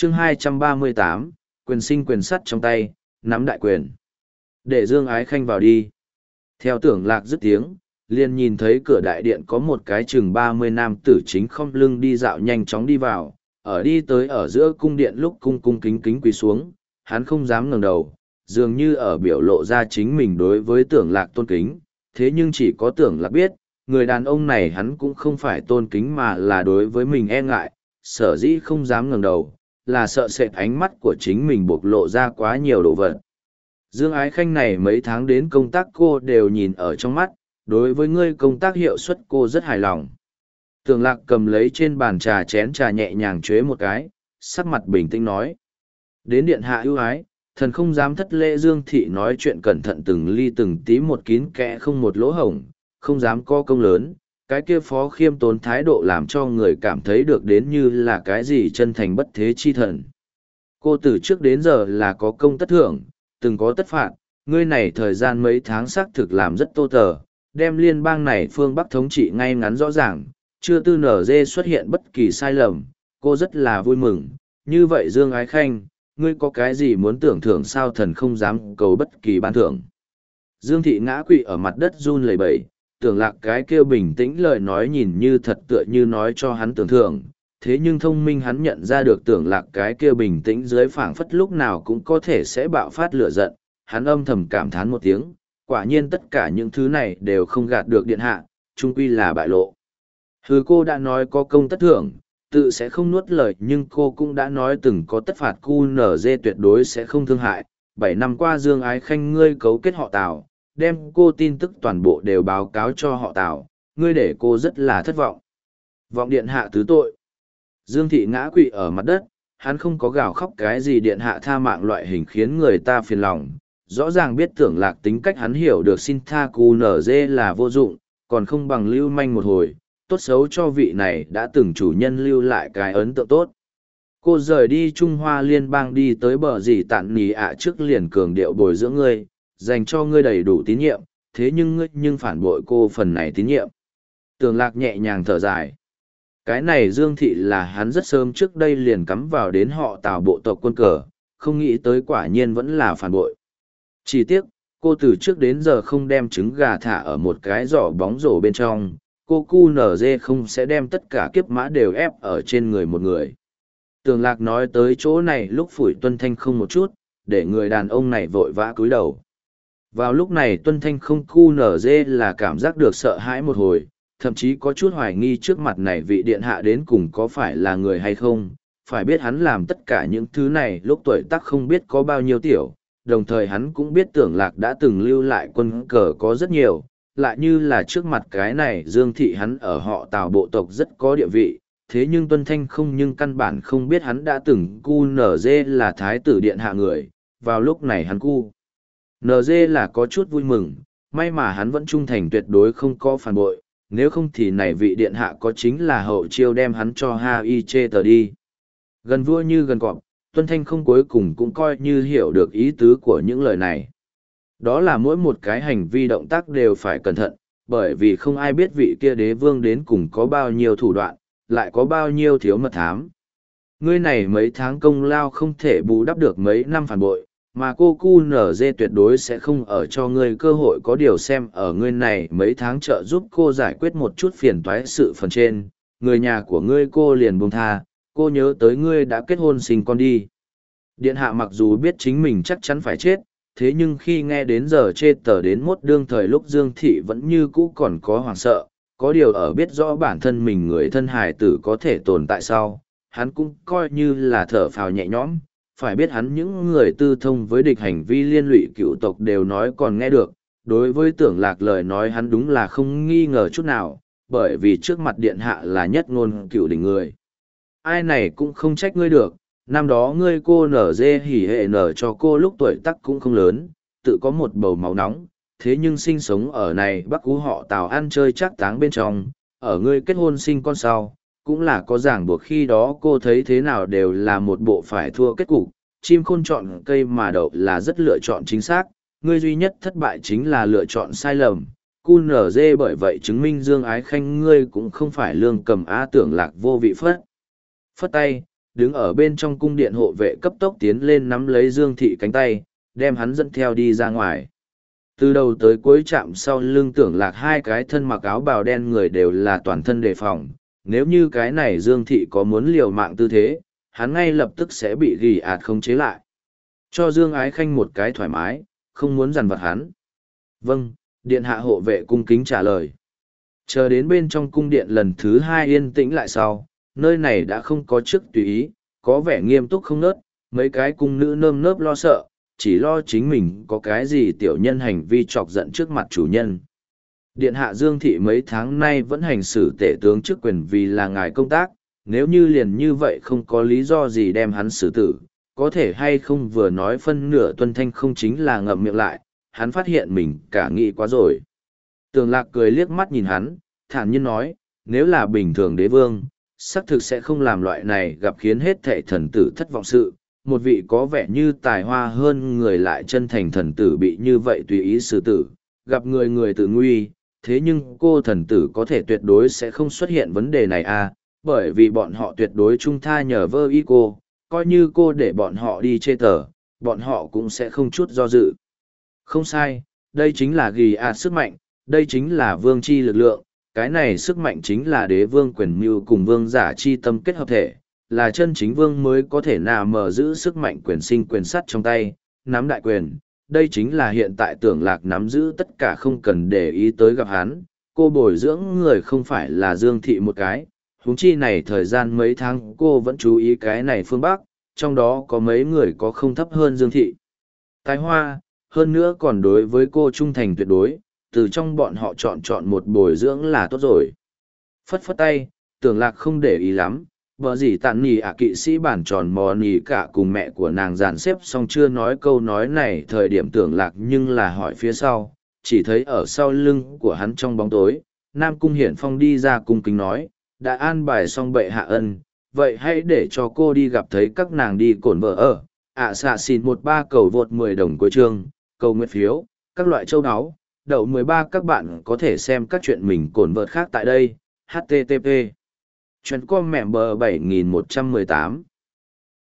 chương 238, quyền sinh quyền sắt trong tay, nắm đại quyền. Để Dương Ái Khanh vào đi. Theo Tưởng Lạc dứt tiếng, liền nhìn thấy cửa đại điện có một cái chừng 30 nam tử chính không lưng đi dạo nhanh chóng đi vào, ở đi tới ở giữa cung điện lúc cung cung kính kính quỳ xuống, hắn không dám ngẩng đầu, dường như ở biểu lộ ra chính mình đối với Tưởng Lạc tôn kính, thế nhưng chỉ có Tưởng Lạc biết, người đàn ông này hắn cũng không phải tôn kính mà là đối với mình e ngại, sở dĩ không dám ngẩng đầu, là sợ sệt ánh mắt của chính mình bộc lộ ra quá nhiều đồ vật. Dương Ái Khanh này mấy tháng đến công tác cô đều nhìn ở trong mắt, đối với ngươi công tác hiệu suất cô rất hài lòng. Tưởng Lạc cầm lấy trên bàn trà chén trà nhẹ nhàng chế một cái, sắc mặt bình tĩnh nói. Đến điện hạ ưu ái, thần không dám thất lễ. Dương thị nói chuyện cẩn thận từng ly từng tí một kín kẽ không một lỗ hổng, không dám có công lớn. Cái kia phó khiêm tốn thái độ làm cho người cảm thấy được đến như là cái gì chân thành bất thế chi thần. Cô từ trước đến giờ là có công tất thưởng, từng có tất phạt, ngươi này thời gian mấy tháng xác thực làm rất tô tờ, đem liên bang này phương Bắc thống trị ngay ngắn rõ ràng, chưa tư nở dê xuất hiện bất kỳ sai lầm, cô rất là vui mừng. Như vậy Dương Ái Khanh, ngươi có cái gì muốn tưởng thưởng sao? Thần không dám cầu bất kỳ ban thưởng. Dương thị ngã quỵ ở mặt đất run lẩy bẩy, Tưởng Lạc cái kêu bình tĩnh lời nói nhìn như thật tựa như nói cho hắn tưởng thưởng, thế nhưng thông minh hắn nhận ra được Tưởng Lạc cái kia bình tĩnh dưới phảng phất lúc nào cũng có thể sẽ bạo phát lửa giận, hắn âm thầm cảm thán một tiếng, quả nhiên tất cả những thứ này đều không gạt được điện hạ, chung quy là bại lộ. Hừ, cô đã nói có công tất thưởng, tự sẽ không nuốt lời, nhưng cô cũng đã nói từng có tất phạt, QNZ tuyệt đối sẽ không thương hại. 7 năm qua Dương Ái Khanh ngươi cấu kết họ Tào, đem cô tin tức toàn bộ đều báo cáo cho họ Tào, ngươi để cô rất là thất vọng. Vọng điện hạ tứ tội. Dương thị ngã quỵ ở mặt đất, hắn không có gào khóc cái gì điện hạ tha mạng loại hình khiến người ta phiền lòng. Rõ ràng biết Tưởng Lạc tính cách hắn hiểu được xin tha QNZ là vô dụng, còn không bằng lưu manh một hồi, tốt xấu cho vị này đã từng chủ nhân lưu lại cái ấn tượng tốt. Cô rời đi Trung Hoa Liên bang đi tới bờ dì tạn nì ạ trước liền cường điệu bồi dưỡng ngươi, dành cho ngươi đầy đủ tín nhiệm, thế nhưng ngươi nhưng phản bội cô phần này tín nhiệm. Tưởng Lạc nhẹ nhàng thở dài. Cái này Dương thị là hắn rất sớm trước đây liền cắm vào đến họ Tào bộ tộc quân cờ, không nghĩ tới quả nhiên vẫn là phản bội. Chỉ tiếc, cô từ trước đến giờ không đem trứng gà thả ở một cái giỏ bóng rổ bên trong, cô QNZ không sẽ đem tất cả kiếp mã đều ép ở trên người một người. Tưởng Lạc nói tới chỗ này lúc Phủi Tuân Thanh không một chút, để người đàn ông này vội vã cúi đầu. Vào lúc này Tuân Thanh không QNZ là cảm giác được sợ hãi một hồi, thậm chí có chút hoài nghi trước mặt này vị điện hạ đến cùng có phải là người hay không. Phải biết hắn làm tất cả những thứ này lúc tuổi tác không biết có bao nhiêu tiểu, đồng thời hắn cũng biết Tưởng Lạc đã từng lưu lại quân cờ có rất nhiều, lại như là trước mặt cái này Dương thị hắn ở họ Tào bộ tộc rất có địa vị, thế nhưng Tuân Thanh không nhưng căn bản không biết hắn đã từng QNZ là thái tử điện hạ người, vào lúc này hắn QNZ là có chút vui mừng, may mà hắn vẫn trung thành tuyệt đối không có phản bội, nếu không thì này vị điện hạ có chính là hậu chiêu đem hắn cho Hai tờ đi. Gần vua như gần cọp, Tuân Thanh không cuối cùng cũng coi như hiểu được ý tứ của những lời này. Đó là mỗi một cái hành vi động tác đều phải cẩn thận, bởi vì không ai biết vị kia đế vương đến cùng có bao nhiêu thủ đoạn, lại có bao nhiêu thiếu mật thám. Ngươi này mấy tháng công lao không thể bù đắp được mấy năm phản bội, mà cô QNZ tuyệt đối sẽ không ở cho ngươi cơ hội có điều xem ở ngươi này mấy tháng trợ giúp cô giải quyết một chút phiền toái sự phần trên, người nhà của ngươi cô liền buông tha, cô nhớ tới ngươi đã kết hôn sinh con đi. Điện hạ mặc dù biết chính mình chắc chắn phải chết, thế nhưng khi nghe đến giờ chê tờ đến mốt đương thời lúc Dương thị vẫn như cũ còn có hoảng sợ, có điều ở biết rõ bản thân mình người thân hài tử có thể tồn tại sau, hắn cũng coi như là thở phào nhẹ nhõm, phải biết hắn những người tư thông với địch hành vi liên lụy cựu tộc đều nói còn nghe được, đối với Tưởng Lạc lời nói hắn đúng là không nghi ngờ chút nào, bởi vì trước mặt điện hạ là nhất ngôn cựu đỉnh người. Ai này cũng không trách ngươi được, năm đó ngươi cô nở dê hỉ hệ nở cho cô lúc tuổi tác cũng không lớn, tự có một bầu máu nóng, thế nhưng sinh sống ở này Bắc Cú họ Tào ăn chơi chắc táng bên trong, ở ngươi kết hôn sinh con sau, cũng là có ràng buộc khi đó cô thấy thế nào đều là một bộ phải thua kết cục, chim khôn chọn cây mà đậu là rất lựa chọn chính xác, ngươi duy nhất thất bại chính là lựa chọn sai lầm. QNZ bởi vậy chứng minh Dương Ái Khanh ngươi cũng không phải lương cầm á Tưởng Lạc vô vị phất tay, đứng ở bên trong cung điện hộ vệ cấp tốc tiến lên nắm lấy Dương Thị cánh tay, đem hắn dẫn theo đi ra ngoài. Từ đầu tới cuối chạm sau lưng Tưởng Lạc hai cái thân mặc áo bào đen người đều là toàn thân đề phòng, nếu như cái này Dương Thị có muốn liều mạng tư thế, hắn ngay lập tức sẽ bị gỉ ạt khống chế lại. Cho Dương Ái Khanh một cái thoải mái, không muốn dằn vặt hắn. Vâng, điện hạ hộ vệ cung kính trả lời. Chờ đến bên trong cung điện lần thứ hai yên tĩnh lại sau, nơi này đã không có chức tùy ý, có vẻ nghiêm túc không nớt, mấy cái cung nữ nơm nớp lo sợ, chỉ lo chính mình có cái gì tiểu nhân hành vi chọc giận trước mặt chủ nhân. Điện hạ Dương Thị mấy tháng nay vẫn hành xử tể tướng chức quyền vì là ngài công tác, nếu như liền như vậy không có lý do gì đem hắn xử tử, có thể hay không vừa nói phân nửa tuân thanh không chính là ngậm miệng lại, hắn phát hiện mình cả nghĩ quá rồi. Tường Lạc cười liếc mắt nhìn hắn, thản nhiên nói, nếu là bình thường đế vương, xác thực sẽ không làm loại này gặp khiến hết thệ thần tử thất vọng sự, một vị có vẻ như tài hoa hơn người lại chân thành thần tử bị như vậy tùy ý xử tử, gặp người người tự nguy, thế nhưng cô thần tử có thể tuyệt đối sẽ không xuất hiện vấn đề này à, bởi vì bọn họ tuyệt đối trung tha nhờ vơ y cô, coi như cô để bọn họ đi chê tờ, bọn họ cũng sẽ không chút do dự. Không sai, đây chính là ghi sức mạnh, đây chính là vương chi lực lượng, cái này sức mạnh chính là đế vương quyền mưu cùng vương giả chi tâm kết hợp thể, là chân chính vương mới có thể nào mở giữ sức mạnh quyền sinh quyền sắt trong tay, nắm đại quyền. Đây chính là hiện tại Tưởng Lạc nắm giữ tất cả không cần để ý tới gặp hắn, cô bồi dưỡng người không phải là Dương Thị một cái, huống chi này thời gian mấy tháng cô vẫn chú ý cái này phương Bắc, trong đó có mấy người có không thấp hơn Dương Thị. Tài hoa, hơn nữa còn đối với cô trung thành tuyệt đối, từ trong bọn họ chọn một bồi dưỡng là tốt rồi. Phất phất tay, Tưởng Lạc không để ý lắm, vợ gì tàn nì kỵ sĩ bản tròn mò nì cả cùng mẹ của nàng dàn xếp xong chưa nói câu nói này thời điểm Tưởng Lạc nhưng là hỏi phía sau, chỉ thấy ở sau lưng của hắn trong bóng tối, Nam Cung Hiển Phong đi ra cung kính nói, đã an bài xong bệ hạ ân, vậy hãy để cho cô đi gặp thấy các nàng đi cổn vợ ở, xạ xin 13 cầu vượt 10 đồng cuối chương, cầu nguyện phiếu, các loại châu áo, đậu 13 các bạn có thể xem các chuyện mình cổn vợt khác tại đây, http chuyện com mẹm bờ 7118